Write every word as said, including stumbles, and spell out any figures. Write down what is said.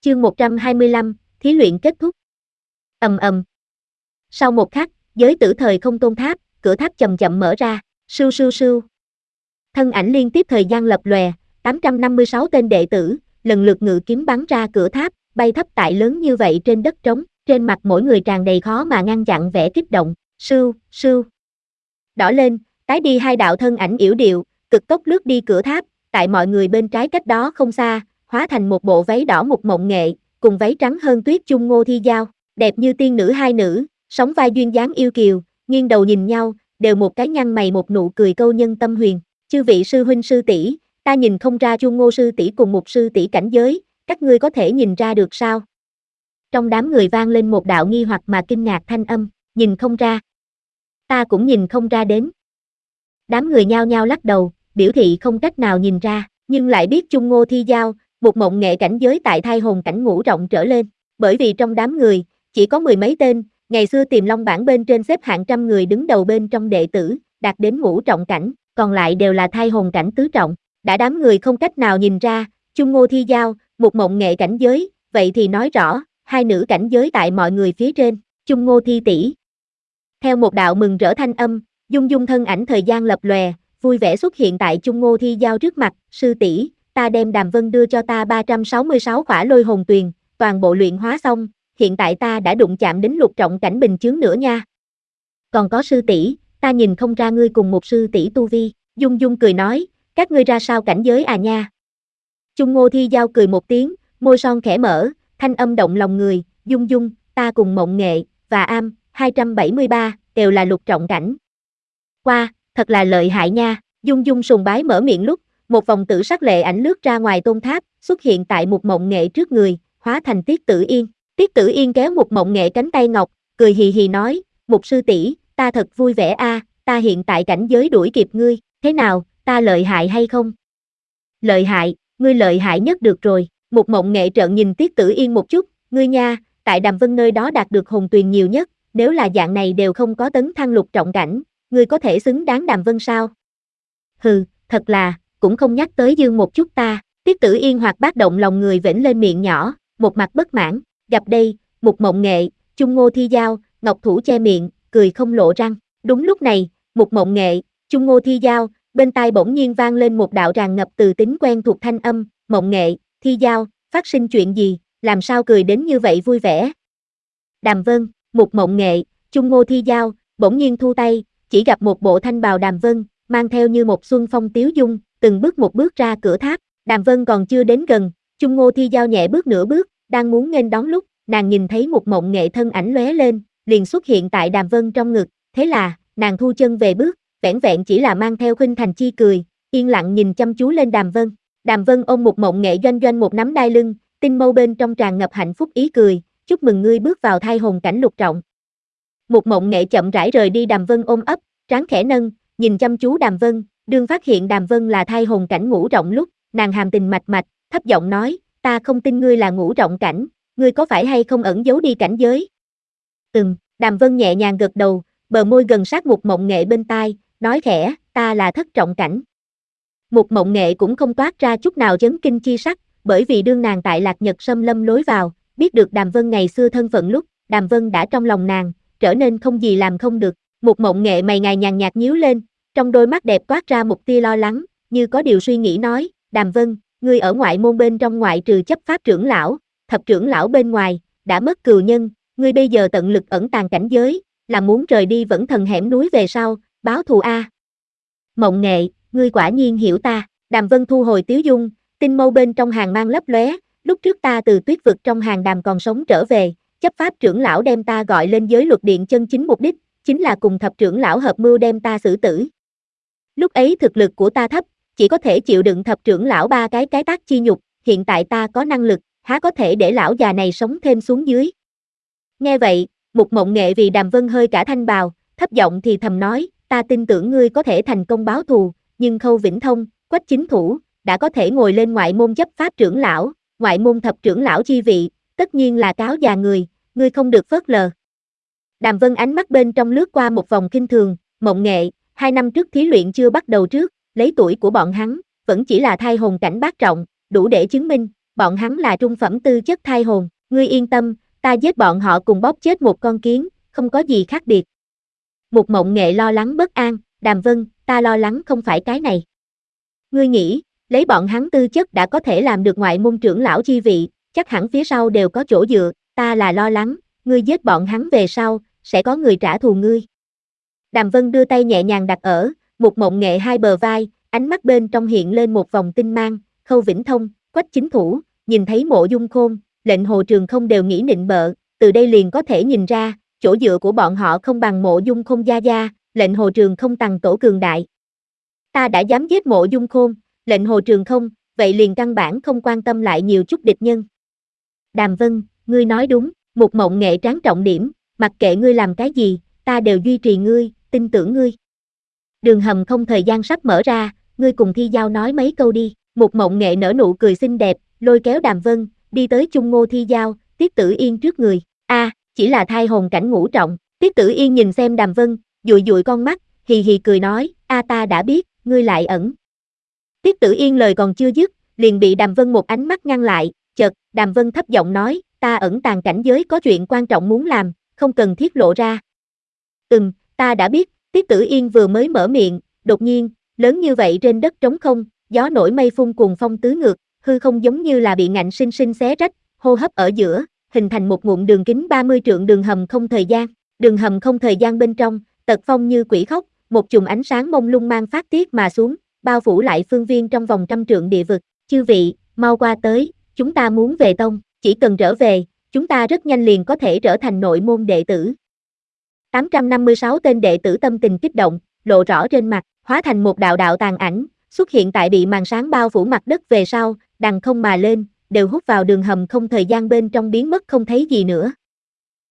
Chương một trăm hai mươi lăm, thí luyện kết thúc. Ầm ầm. Sau một khắc, giới tử thời không tôn tháp, cửa tháp chậm chậm mở ra, sưu sưu sưu. Thân ảnh liên tiếp thời gian lập lòe, tám trăm năm mươi sáu tên đệ tử, lần lượt ngự kiếm bắn ra cửa tháp, bay thấp tại lớn như vậy trên đất trống, trên mặt mỗi người tràn đầy khó mà ngăn chặn vẻ kích động, sưu, sưu. Đỏ lên, tái đi hai đạo thân ảnh yểu điệu, cực tốc lướt đi cửa tháp, tại mọi người bên trái cách đó không xa, hóa thành một bộ váy đỏ Mục Mộng Nghệ, cùng váy trắng hơn tuyết Chung Ngô Thi Giao, đẹp như tiên nữ hai nữ, sóng vai duyên dáng yêu kiều, nghiêng đầu nhìn nhau, đều một cái nhăn mày một nụ cười câu nhân tâm huyền. Chư vị sư huynh sư tỷ, ta nhìn không ra Chung Ngô sư tỷ cùng Mục sư tỷ cảnh giới, các ngươi có thể nhìn ra được sao? Trong đám người vang lên một đạo nghi hoặc mà kinh ngạc thanh âm, nhìn không ra. Ta cũng nhìn không ra đến. Đám người nhao nhao lắc đầu, biểu thị không cách nào nhìn ra, nhưng lại biết Chung Ngô Thi Giao, Mục Mộng Nghệ cảnh giới tại thai hồn cảnh ngũ trọng trở lên, bởi vì trong đám người, chỉ có mười mấy tên, ngày xưa Tiềm Long bảng bên trên xếp hạng trăm người đứng đầu bên trong đệ tử, đạt đến ngũ trọng cảnh, còn lại đều là thai hồn cảnh tứ trọng, đã đám người không cách nào nhìn ra, Chung Ngô Thi Giao, Mục Mộng Nghệ cảnh giới, vậy thì nói rõ, hai nữ cảnh giới tại mọi người phía trên, Chung Ngô Thi tỷ. Theo một đạo mừng rỡ thanh âm, Dung Dung thân ảnh thời gian lập lòe, vui vẻ xuất hiện tại Chung Ngô Thi Giao trước mặt, sư tỷ, ta đem Đàm Vân đưa cho ta ba trăm sáu mươi sáu khỏa lôi hồn tuyền, toàn bộ luyện hóa xong, hiện tại ta đã đụng chạm đến lục trọng cảnh bình chướng nữa nha. Còn có sư tỷ, ta nhìn không ra ngươi cùng một sư tỷ tu vi, Dung Dung cười nói, các ngươi ra sao cảnh giới à nha. Chung Ngô Thi Giao cười một tiếng, môi son khẽ mở, thanh âm động lòng người, Dung Dung, ta cùng Mộng Nghệ, và Am, hai trăm bảy mươi ba, đều là lục trọng cảnh. Qua, thật là lợi hại nha, Dung Dung sùng bái mở miệng lúc, một vòng tử sắc lệ ảnh lướt ra ngoài tôn tháp, xuất hiện tại Mục Mộng Nghệ trước người, hóa thành Tiết Tử Yên. Tiết Tử Yên kéo Mục Mộng Nghệ cánh tay ngọc, cười hì hì nói, Mục sư tỷ, ta thật vui vẻ a, ta hiện tại cảnh giới đuổi kịp ngươi, thế nào, ta lợi hại hay không? Lợi hại, ngươi lợi hại nhất được rồi, Mục Mộng Nghệ trợn nhìn Tiết Tử Yên một chút, ngươi nha, tại Đàm Vân nơi đó đạt được hồn tuyền nhiều nhất, nếu là dạng này đều không có tấn thăng lục trọng cảnh, ngươi có thể xứng đáng Đàm Vân sao? Hừ, thật là, cũng không nhắc tới dương một chút ta, Tiết Tử Yên hoặc bác động lòng người vểnh lên miệng nhỏ, một mặt bất mãn, gặp đây, Mục Mộng Nghệ, Chung Ngô Thi Giao, ngọc thủ che miệng, cười không lộ răng, đúng lúc này, Mục Mộng Nghệ, Chung Ngô Thi Giao, bên tai bỗng nhiên vang lên một đạo tràn ngập từ tính quen thuộc thanh âm, Mộng Nghệ, Thi Giao, phát sinh chuyện gì, làm sao cười đến như vậy vui vẻ? Đàm Vân, Mục Mộng Nghệ, Chung Ngô Thi Giao, bỗng nhiên thu tay, chỉ gặp một bộ thanh bào Đàm Vân, mang theo như một xuân phong tiếu dung, từng bước một bước ra cửa tháp, Đàm Vân còn chưa đến gần, Chung Ngô Thi Giao nhẹ bước nửa bước, đang muốn nghênh đón lúc, nàng nhìn thấy Mục Mộng Nghệ thân ảnh lóe lên, liền xuất hiện tại Đàm Vân trong ngực, thế là, nàng thu chân về bước, vẻn vẹn chỉ là mang theo khuynh thành chi cười, yên lặng nhìn chăm chú lên Đàm Vân. Đàm Vân ôm Mục Mộng Nghệ doanh doanh một nắm đai lưng, tinh mâu bên trong tràn ngập hạnh phúc ý cười, chúc mừng ngươi bước vào thai hồn cảnh lục trọng. Mục Mộng Nghệ chậm rãi rời đi Đàm Vân ôm ấp, trán khẽ nâng, nhìn chăm chú Đàm Vân, đương phát hiện Đàm Vân là thai hồn cảnh ngũ trọng lúc, nàng hàm tình mạch mạch, thấp giọng nói, ta không tin ngươi là ngũ trọng cảnh, ngươi có phải hay không ẩn giấu đi cảnh giới? Ừm, Đàm Vân nhẹ nhàng gật đầu, bờ môi gần sát Mục Mộng Nghệ bên tai, nói khẽ, ta là thất trọng cảnh. Mục Mộng Nghệ cũng không toát ra chút nào chấn kinh chi sắc, bởi vì đương nàng tại Lạc Nhật Sâm Lâm lối vào, biết được Đàm Vân ngày xưa thân phận lúc, Đàm Vân đã trong lòng nàng, trở nên không gì làm không được. Mục Mộng Nghệ mày ngài nhàn nhạt nhíu lên, trong đôi mắt đẹp toát ra một tia lo lắng, như có điều suy nghĩ nói, Đàm Vân, ngươi ở ngoại môn bên trong ngoại trừ chấp pháp trưởng lão, thập trưởng lão bên ngoài, đã mất cừu nhân, ngươi bây giờ tận lực ẩn tàng cảnh giới, là muốn rời đi vẫn thần hẻm núi về sau, báo thù a. Mộng Nghệ, ngươi quả nhiên hiểu ta, Đàm Vân thu hồi tiếu dung, tinh mâu bên trong hàng mang lấp lóe, lúc trước ta từ tuyết vực trong hàng đàm còn sống trở về, chấp pháp trưởng lão đem ta gọi lên giới luật điện chân chính mục đích, chính là cùng thập trưởng lão hợp mưu đem ta xử tử. Lúc ấy thực lực của ta thấp, chỉ có thể chịu đựng thập trưởng lão ba cái cái tác chi nhục, hiện tại ta có năng lực, há có thể để lão già này sống thêm xuống dưới. Nghe vậy, Mục Mộng Nghệ vì Đàm Vân hơi cả thanh bào, thấp giọng thì thầm nói, ta tin tưởng ngươi có thể thành công báo thù, nhưng Khâu Vĩnh Thông, Quách Chính Thủ, đã có thể ngồi lên ngoại môn chấp pháp trưởng lão, ngoại môn thập trưởng lão chi vị, tất nhiên là cáo già người, ngươi không được phớt lờ. Đàm Vân ánh mắt bên trong lướt qua một vòng kinh thường, Mộng Nghệ, hai năm trước thí luyện chưa bắt đầu trước, lấy tuổi của bọn hắn, vẫn chỉ là thai hồn cảnh bát trọng, đủ để chứng minh, bọn hắn là trung phẩm tư chất thai hồn, ngươi yên tâm, ta giết bọn họ cùng bóp chết một con kiến, không có gì khác biệt. Mục Mộng Nghệ lo lắng bất an, Đàm Vân, ta lo lắng không phải cái này. Ngươi nghĩ, lấy bọn hắn tư chất đã có thể làm được ngoại môn trưởng lão chi vị, chắc hẳn phía sau đều có chỗ dựa, ta là lo lắng, ngươi giết bọn hắn về sau, sẽ có người trả thù ngươi. Đàm Vân đưa tay nhẹ nhàng đặt ở Mục Mộng Nghệ hai bờ vai, ánh mắt bên trong hiện lên một vòng tinh mang, Khâu Vĩnh Thông, Quách Chính Thủ, nhìn thấy Mộ Dung Khôn, Lệnh Hồ Trường không đều nghĩ nịnh bợ, từ đây liền có thể nhìn ra, chỗ dựa của bọn họ không bằng Mộ Dung Khôn gia gia, Lệnh Hồ Trường không tằng tổ cường đại. Ta đã dám giết Mộ Dung Khôn, Lệnh Hồ Trường không, vậy liền căn bản không quan tâm lại nhiều chút địch nhân. Đàm Vân, ngươi nói đúng, Mục Mộng Nghệ tráng trọng điểm, mặc kệ ngươi làm cái gì, ta đều duy trì ngươi, tin tưởng ngươi. Đường hầm không thời gian sắp mở ra, ngươi cùng Thi Giao nói mấy câu đi. Mục Mộng Nghệ nở nụ cười xinh đẹp, lôi kéo Đàm Vân, đi tới chung Ngô Thi Giao, Tiết Tử Yên trước người. A, à, chỉ là thai hồn cảnh ngũ trọng. Tiết Tử Yên nhìn xem Đàm Vân, dụi dụi con mắt, hì hì cười nói, a ta đã biết, ngươi lại ẩn. Tiết Tử Yên lời còn chưa dứt, liền bị Đàm Vân một ánh mắt ngăn lại, chợt, Đàm Vân thấp giọng nói, ta ẩn tàng cảnh giới có chuyện quan trọng muốn làm, không cần thiết lộ ra. Ừm, ta đã biết, Tiết Tử Yên vừa mới mở miệng, đột nhiên, lớn như vậy trên đất trống không, gió nổi mây phun cùng phong tứ ngược, hư không giống như là bị ngạnh sinh sinh xé rách, hô hấp ở giữa, hình thành một ngụm đường kính ba mươi trượng đường hầm không thời gian. Đường hầm không thời gian bên trong, tật phong như quỷ khóc, một chùm ánh sáng mông lung mang phát tiết mà xuống, bao phủ lại phương viên trong vòng trăm trượng địa vực. Chư vị, mau qua tới, chúng ta muốn về tông, chỉ cần trở về, chúng ta rất nhanh liền có thể trở thành nội môn đệ tử. tám trăm năm mươi sáu tên đệ tử tâm tình kích động, lộ rõ trên mặt, hóa thành một đạo đạo tàn ảnh, xuất hiện tại bị màn sáng bao phủ mặt đất về sau, đằng không mà lên, đều hút vào đường hầm không thời gian bên trong biến mất không thấy gì nữa.